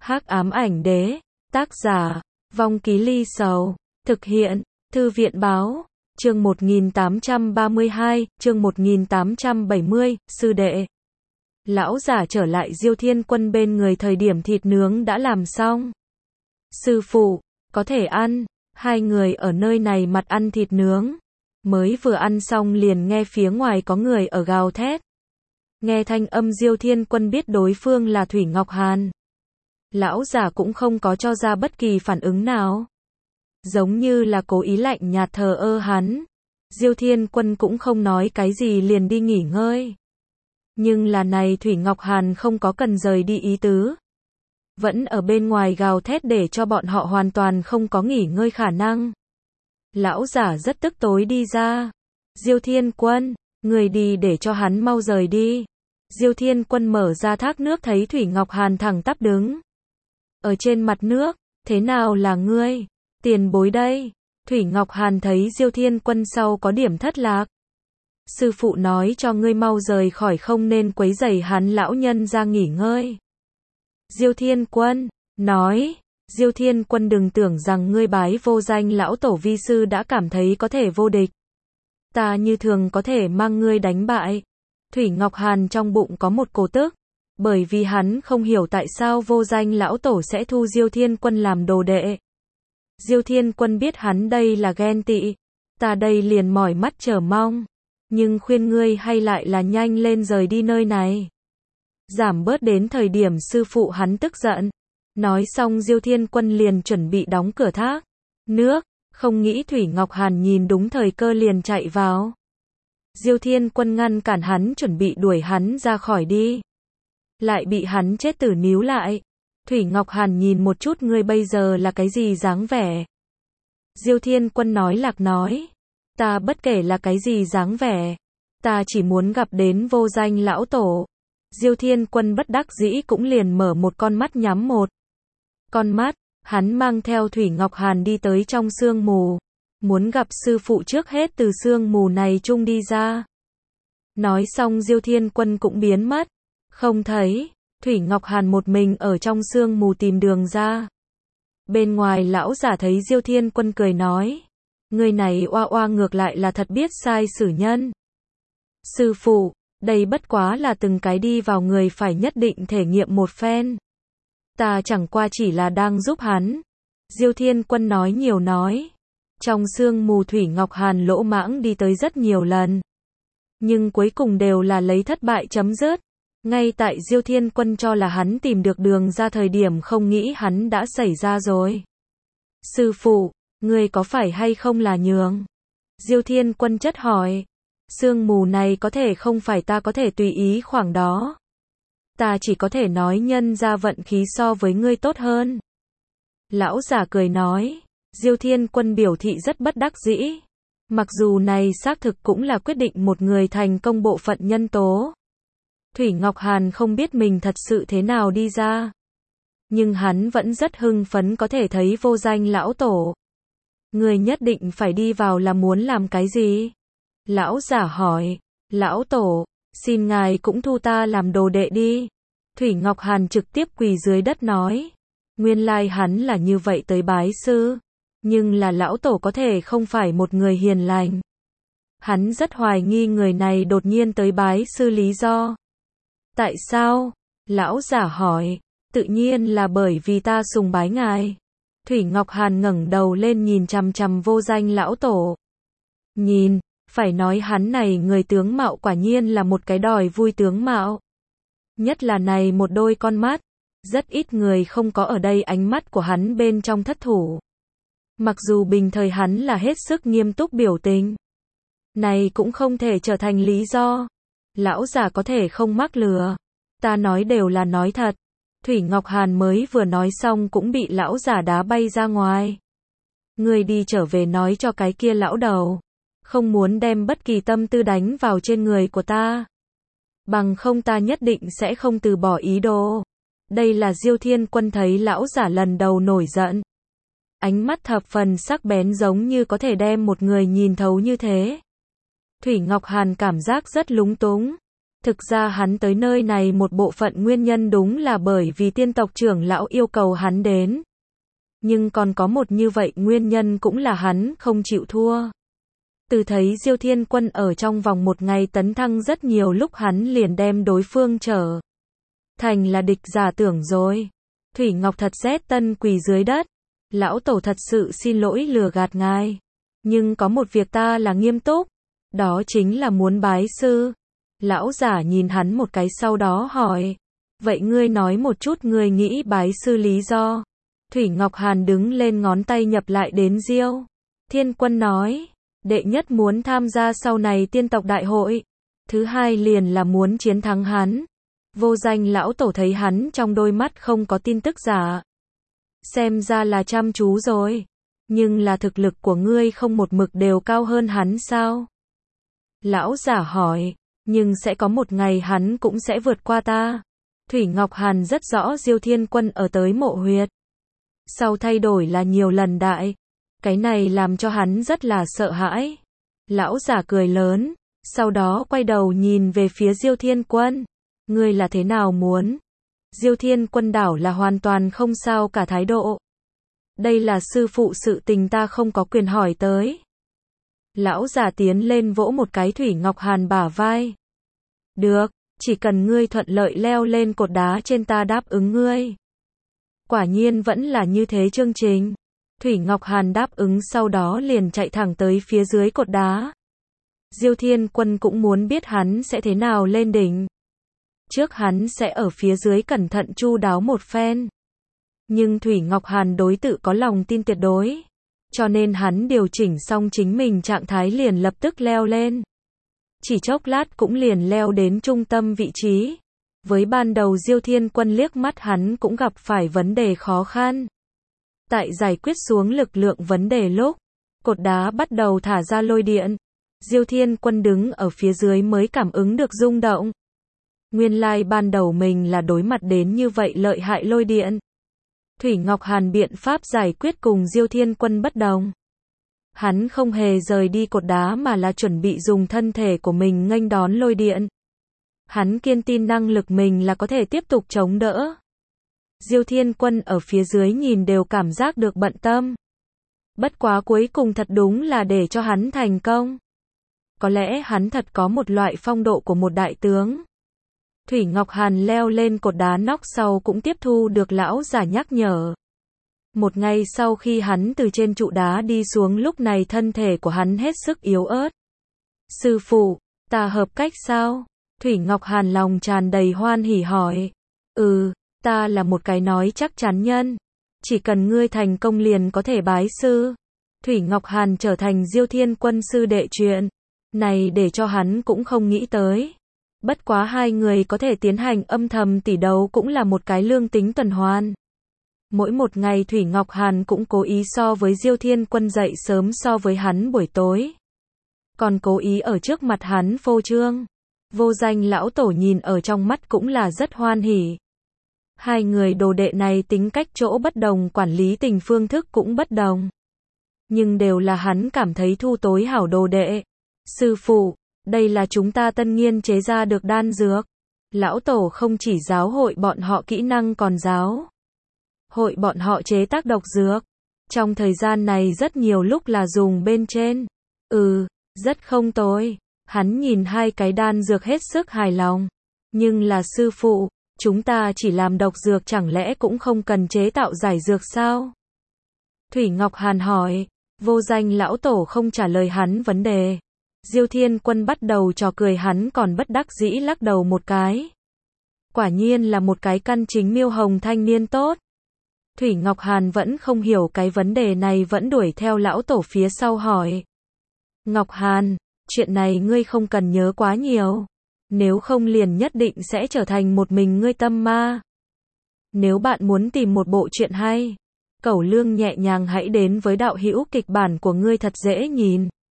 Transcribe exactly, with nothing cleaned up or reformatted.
Hắc ám ảnh đế, tác giả, Vong Ký Ly Sầu, thực hiện, Thư viện báo, chương một nghìn tám trăm ba mươi hai, chương một nghìn tám trăm bảy mươi, sư đệ. Lão giả trở lại Diêu Thiên Quân bên người thời điểm thịt nướng đã làm xong. Sư phụ, có thể ăn, hai người ở nơi này mặt ăn thịt nướng. Mới vừa ăn xong liền nghe phía ngoài có người ở gào thét. Nghe thanh âm Diêu Thiên Quân biết đối phương là Thủy Ngọc Hàn. Lão giả cũng không có cho ra bất kỳ phản ứng nào. Giống như là cố ý lạnh nhạt thờ ơ hắn. Diêu Thiên Quân cũng không nói cái gì liền đi nghỉ ngơi. Nhưng là này Thủy Ngọc Hàn không có cần rời đi ý tứ. Vẫn ở bên ngoài gào thét để cho bọn họ hoàn toàn không có nghỉ ngơi khả năng. Lão giả rất tức tối đi ra. Diêu Thiên Quân, người đi để cho hắn mau rời đi. Diêu Thiên Quân mở ra thác nước thấy Thủy Ngọc Hàn thẳng tắp đứng. Ở trên mặt nước, thế nào là ngươi? Tiền bối đây. Thủy Ngọc Hàn thấy Diêu Thiên Quân sau có điểm thất lạc. Sư phụ nói cho ngươi mau rời khỏi không nên quấy rầy hắn lão nhân ra nghỉ ngơi. Diêu Thiên Quân, nói. Diêu Thiên Quân đừng tưởng rằng ngươi bái vô danh lão tổ vi sư đã cảm thấy có thể vô địch. Ta như thường có thể mang ngươi đánh bại. Thủy Ngọc Hàn trong bụng có một cổ tức. Bởi vì hắn không hiểu tại sao vô danh lão tổ sẽ thu Diêu Thiên Quân làm đồ đệ. Diêu Thiên Quân biết hắn đây là ghen tị. Ta đây liền mỏi mắt chờ mong. Nhưng khuyên ngươi hay lại là nhanh lên rời đi nơi này. Giảm bớt đến thời điểm sư phụ hắn tức giận. Nói xong Diêu Thiên Quân liền chuẩn bị đóng cửa thác nước, không nghĩ Thủy Ngọc Hàn nhìn đúng thời cơ liền chạy vào. Diêu Thiên Quân ngăn cản hắn chuẩn bị đuổi hắn ra khỏi đi. Lại bị hắn chết tử níu lại. Thủy Ngọc Hàn nhìn một chút ngươi bây giờ là cái gì dáng vẻ. Diêu Thiên Quân nói lạc nói. Ta bất kể là cái gì dáng vẻ. Ta chỉ muốn gặp đến vô danh lão tổ. Diêu Thiên Quân bất đắc dĩ cũng liền mở một con mắt nhắm một. Con mắt, hắn mang theo Thủy Ngọc Hàn đi tới trong sương mù. Muốn gặp sư phụ trước hết từ sương mù này chung đi ra. Nói xong Diêu Thiên Quân cũng biến mất. Không thấy, Thủy Ngọc Hàn một mình ở trong sương mù tìm đường ra. Bên ngoài lão giả thấy Diêu Thiên Quân cười nói. Người này oa oa ngược lại là thật biết sai xử nhân. Sư phụ, đây bất quá là từng cái đi vào người phải nhất định thể nghiệm một phen. Ta chẳng qua chỉ là đang giúp hắn. Diêu Thiên Quân nói nhiều nói. Trong sương mù Thủy Ngọc Hàn lỗ mãng đi tới rất nhiều lần. Nhưng cuối cùng đều là lấy thất bại chấm dứt. Ngay tại Diêu Thiên Quân cho là hắn tìm được đường ra thời điểm không nghĩ hắn đã xảy ra rồi. Sư phụ, ngươi có phải hay không là nhường? Diêu Thiên Quân chất hỏi. Sương mù này có thể không phải ta có thể tùy ý khoảng đó. Ta chỉ có thể nói nhân ra vận khí so với ngươi tốt hơn. Lão giả cười nói. Diêu Thiên Quân biểu thị rất bất đắc dĩ. Mặc dù này xác thực cũng là quyết định một người thành công bộ phận nhân tố. Thủy Ngọc Hàn không biết mình thật sự thế nào đi ra. Nhưng hắn vẫn rất hưng phấn có thể thấy vô danh lão tổ. Người nhất định phải đi vào là muốn làm cái gì? Lão giả hỏi. Lão tổ, xin ngài cũng thu ta làm đồ đệ đi. Thủy Ngọc Hàn trực tiếp quỳ dưới đất nói. Nguyên lai hắn là như vậy tới bái sư. Nhưng là lão tổ có thể không phải một người hiền lành. Hắn rất hoài nghi người này đột nhiên tới bái sư lý do. Tại sao? Lão giả hỏi. Tự nhiên là bởi vì ta sùng bái ngài. Thủy Ngọc Hàn ngẩng đầu lên nhìn chằm chằm vô danh lão tổ. Nhìn, phải nói hắn này người tướng mạo quả nhiên là một cái đòi vui tướng mạo. Nhất là này một đôi con mắt. Rất ít người không có ở đây ánh mắt của hắn bên trong thất thủ. Mặc dù bình thời hắn là hết sức nghiêm túc biểu tình. Này cũng không thể trở thành lý do. Lão giả có thể không mắc lừa. Ta nói đều là nói thật. Thủy Ngọc Hàn mới vừa nói xong cũng bị lão giả đá bay ra ngoài. Người đi trở về nói cho cái kia lão đầu. Không muốn đem bất kỳ tâm tư đánh vào trên người của ta. Bằng không ta nhất định sẽ không từ bỏ ý đồ. Đây là Diêu Thiên Quân thấy lão giả lần đầu nổi giận. Ánh mắt thập phần sắc bén giống như có thể đem một người nhìn thấu như thế. Thủy Ngọc Hàn cảm giác rất lúng túng. Thực ra hắn tới nơi này một bộ phận nguyên nhân đúng là bởi vì tiên tộc trưởng lão yêu cầu hắn đến. Nhưng còn có một như vậy nguyên nhân cũng là hắn không chịu thua. Từ thấy Diêu Thiên Quân ở trong vòng một ngày tấn thăng rất nhiều lúc hắn liền đem đối phương trở thành là địch giả tưởng rồi. Thủy Ngọc thật rét tân quỳ dưới đất. Lão tổ thật sự xin lỗi lừa gạt ngài. Nhưng có một việc ta là nghiêm túc. Đó chính là muốn bái sư. Lão giả nhìn hắn một cái sau đó hỏi. Vậy ngươi nói một chút ngươi nghĩ bái sư lý do. Thủy Ngọc Hàn đứng lên ngón tay nhập lại đến Diêu Thiên Quân nói. Đệ nhất muốn tham gia sau này tiên tộc đại hội. Thứ hai liền là muốn chiến thắng hắn. Vô Danh lão tổ thấy hắn trong đôi mắt không có tin tức giả. Xem ra là chăm chú rồi. Nhưng là thực lực của ngươi không một mực đều cao hơn hắn sao? Lão giả hỏi. Nhưng sẽ có một ngày hắn cũng sẽ vượt qua ta. Thủy Ngọc Hàn rất rõ Diêu Thiên Quân ở tới mộ huyệt. Sau thay đổi là nhiều lần đại. Cái này làm cho hắn rất là sợ hãi. Lão giả cười lớn. Sau đó quay đầu nhìn về phía Diêu Thiên Quân. Ngươi là thế nào muốn? Diêu Thiên Quân đảo là hoàn toàn không sao cả thái độ. Đây là sư phụ sự tình ta không có quyền hỏi tới. Lão giả tiến lên vỗ một cái Thủy Ngọc Hàn bả vai. Được, chỉ cần ngươi thuận lợi leo lên cột đá trên ta đáp ứng ngươi. Quả nhiên vẫn là như thế chương trình. Thủy Ngọc Hàn đáp ứng sau đó liền chạy thẳng tới phía dưới cột đá. Diêu Thiên Quân cũng muốn biết hắn sẽ thế nào lên đỉnh. Trước hắn sẽ ở phía dưới cẩn thận chu đáo một phen. Nhưng Thủy Ngọc Hàn đối tự có lòng tin tuyệt đối. Cho nên hắn điều chỉnh xong chính mình trạng thái liền lập tức leo lên. Chỉ chốc lát cũng liền leo đến trung tâm vị trí. Với ban đầu Diêu Thiên Quân liếc mắt hắn cũng gặp phải vấn đề khó khăn. Tại giải quyết xuống lực lượng vấn đề lúc, cột đá bắt đầu thả ra lôi điện. Diêu Thiên Quân đứng ở phía dưới mới cảm ứng được rung động. Nguyên lai ban đầu mình là đối mặt đến như vậy lợi hại lôi điện. Thủy Ngọc Hàn biện pháp giải quyết cùng Diêu Thiên Quân bất đồng. Hắn không hề rời đi cột đá mà là chuẩn bị dùng thân thể của mình nghênh đón lôi điện. Hắn kiên tin năng lực mình là có thể tiếp tục chống đỡ. Diêu Thiên Quân ở phía dưới nhìn đều cảm giác được bận tâm. Bất quá cuối cùng thật đúng là để cho hắn thành công. Có lẽ hắn thật có một loại phong độ của một đại tướng. Thủy Ngọc Hàn leo lên cột đá nóc sau cũng tiếp thu được lão giả nhắc nhở. Một ngày sau khi hắn từ trên trụ đá đi xuống lúc này thân thể của hắn hết sức yếu ớt. Sư phụ, ta hợp cách sao? Thủy Ngọc Hàn lòng tràn đầy hoan hỉ hỏi. Ừ, ta là một cái nói chắc chắn nhân. Chỉ cần ngươi thành công liền có thể bái sư. Thủy Ngọc Hàn trở thành Diêu Thiên Quân sư đệ chuyện. Này để cho hắn cũng không nghĩ tới. Bất quá hai người có thể tiến hành âm thầm tỉ đấu cũng là một cái lương tính tuần hoàn. Mỗi một ngày Thủy Ngọc Hàn cũng cố ý so với Diêu Thiên Quân dậy sớm so với hắn buổi tối. Còn cố ý ở trước mặt hắn phô trương. Vô Danh lão tổ nhìn ở trong mắt cũng là rất hoan hỉ. Hai người đồ đệ này tính cách chỗ bất đồng, quản lý tình phương thức cũng bất đồng. Nhưng đều là hắn cảm thấy thu tối hảo đồ đệ. Sư phụ, đây là chúng ta tân nghiên chế ra được đan dược. Lão tổ không chỉ giáo hội bọn họ kỹ năng còn giáo hội bọn họ chế tác độc dược. Trong thời gian này rất nhiều lúc là dùng bên trên. Ừ, rất không tồi. Hắn nhìn hai cái đan dược hết sức hài lòng. Nhưng là sư phụ, chúng ta chỉ làm độc dược chẳng lẽ cũng không cần chế tạo giải dược sao? Thủy Ngọc Hàn hỏi. Vô Danh lão tổ không trả lời hắn vấn đề. Diêu Thiên Quân bắt đầu trò cười, hắn còn bất đắc dĩ lắc đầu một cái. Quả nhiên là một cái căn chính miêu hồng thanh niên tốt. Thủy Ngọc Hàn vẫn không hiểu cái vấn đề này, vẫn đuổi theo lão tổ phía sau hỏi. Ngọc Hàn, chuyện này ngươi không cần nhớ quá nhiều. Nếu không liền nhất định sẽ trở thành một mình ngươi tâm ma. Nếu bạn muốn tìm một bộ truyện hay, Cẩu Lương nhẹ nhàng hãy đến với đạo hữu kịch bản của ngươi thật dễ nhìn.